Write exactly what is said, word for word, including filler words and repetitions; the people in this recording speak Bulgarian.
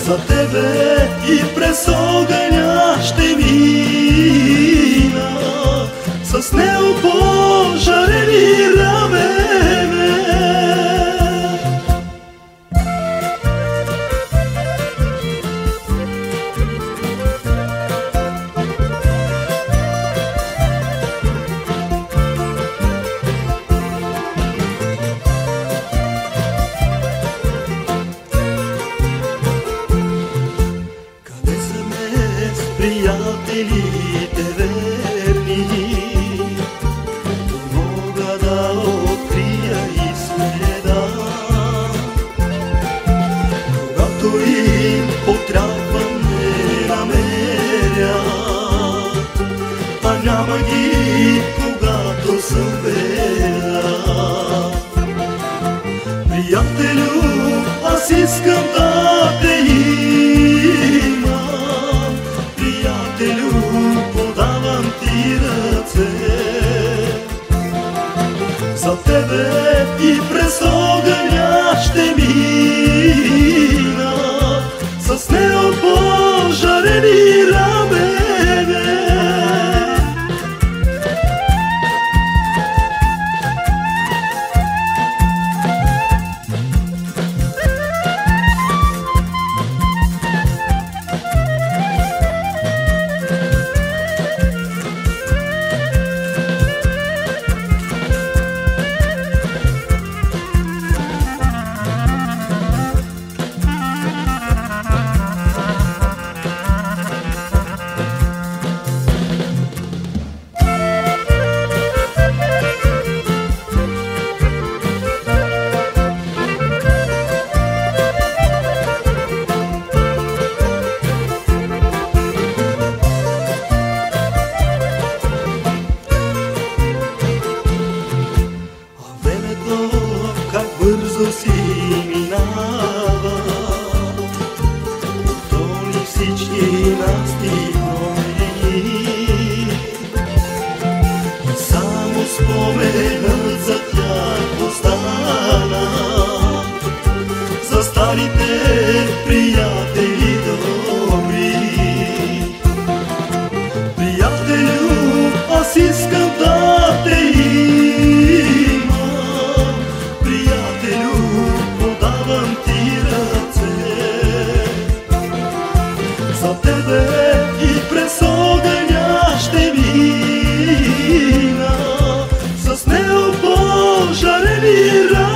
За тебе и през огъня ще мина с неопожарени рамене. Приятелите верни мога да открия и следа, когато им потрябва не намерят, а няма ги когато съм беда. Приятелю, аз искам да те има, подавам ти ръце. За тебе и през огъня ще мина с неопожарени рамене. Бързо си минава, тони всички настигнени, само споменът за тях остана, за старите приятели добри. Приятелю, аз искам да те има, подавам ти ръце. За тебе и през огъня ще мина с неопожарени ръце.